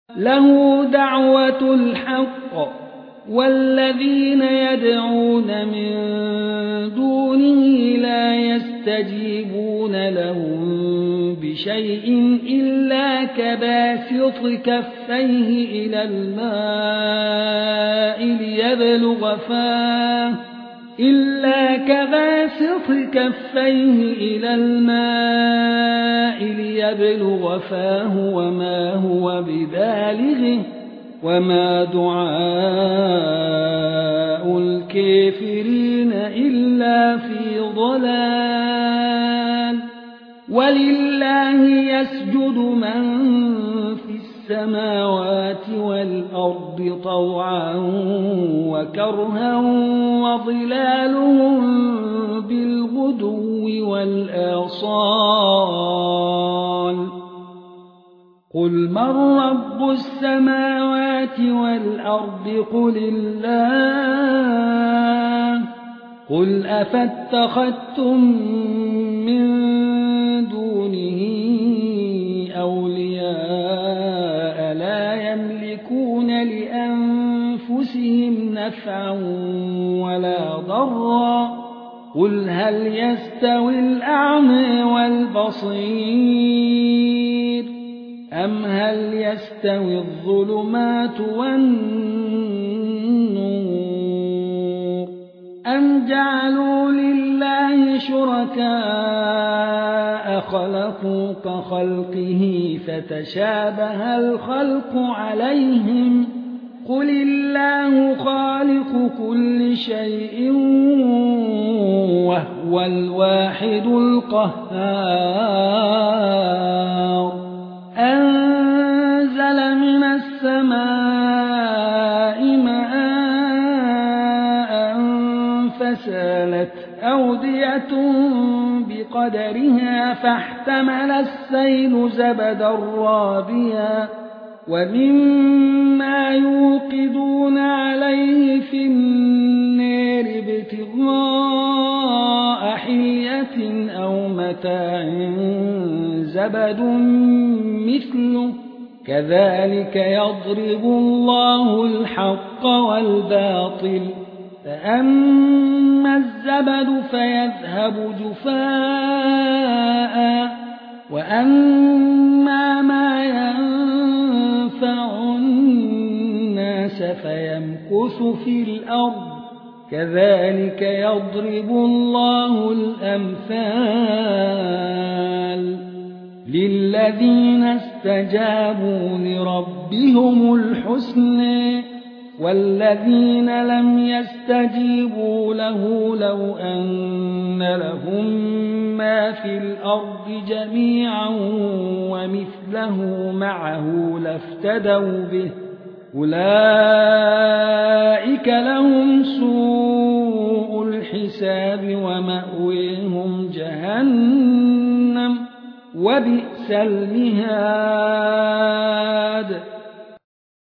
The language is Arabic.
له دعوة الحق والذين يدعون من دونه لا يستجيبون لهم بشيء إلا كباسط كفيه إلى الماء ليبلغ فاه وما هو ببالغه وما دعاء الكافرين إلا في ضلال. ولله يسجد من في السماوات والأرض طوعا وكرها وظلالهم بالغدو والآصال. قل من رب السماوات والأرض قل الله. قل أفاتخذتم من دونه أولياء لا يملكون لأنفسهم نفعا ولا ضرا. قل هل يستوي الأعمى والبصير أم هل يستوي الظلمات والنور أم جعلوا لله شركاء خلقوا كخلقه فتشابه الخلق عليهم. قل الله خالق كل شيء وهو الواحد القهار. أنزل من السماء ماء فسالت أودية بقدرها فاحتمل السيل زبدا رابيا ومما يوقدون عليه في النار ابتغاء حلية أو متاع زبد مثله كذلك يضرب الله الحق والباطل. فأما الزبد فيذهب جفاء وأما ما ينفع الناس فيمكث في الأرض كذلك يضرب الله الأمثال للذين استجابوا لربهم الحسنى والذين لم يستجيبوا له لو أن لهم ما في الأرض جميعا ومثله معه لافتدوا به أولئك لهم سوء الحساب ومأويهم جهنم وبئس المهاد.